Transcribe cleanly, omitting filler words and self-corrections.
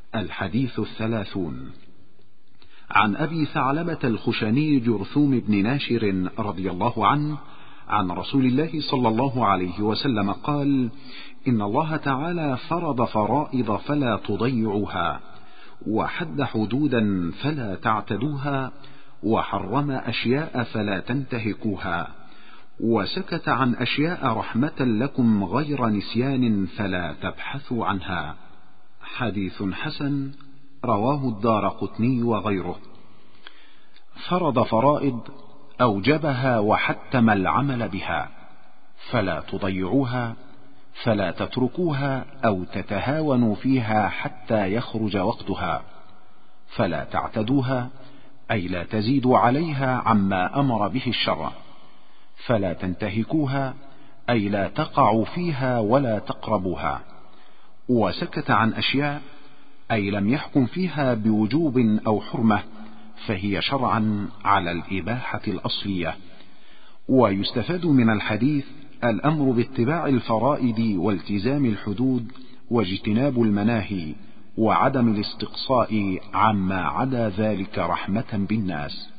الحديث 30. عن أبي ثعلبة الخشني جرثوم بن ناشر رضي الله عنه عن رسول الله صلى الله عليه وسلم قال: إن الله تعالى فرض فرائض فلا تضيعوها، وحد حدودا فلا تعتدوها، وحرم أشياء فلا تنتهكوها، وسكت عن أشياء رحمة لكم غير نسيان فلا تبحثوا عنها. حديث حسن، رواه الدارقطني وغيره. فرض فرائض أوجبها وحتم العمل بها، فلا تضيعوها، فلا تتركوها أو تتهاونوا فيها حتى يخرج وقتها، فلا تعتدوها أي لا تزيدوا عليها عما أمر به الشرع، فلا تنتهكوها أي لا تقعوا فيها ولا تقربوها. وسكت عن أشياء أي لم يحكم فيها بوجوب أو حرمة، فهي شرعا على الإباحة الأصلية. ويستفاد من الحديث الأمر باتباع الفرائض والتزام الحدود واجتناب المناهي، وعدم الاستقصاء عما عدا ذلك رحمة بالناس.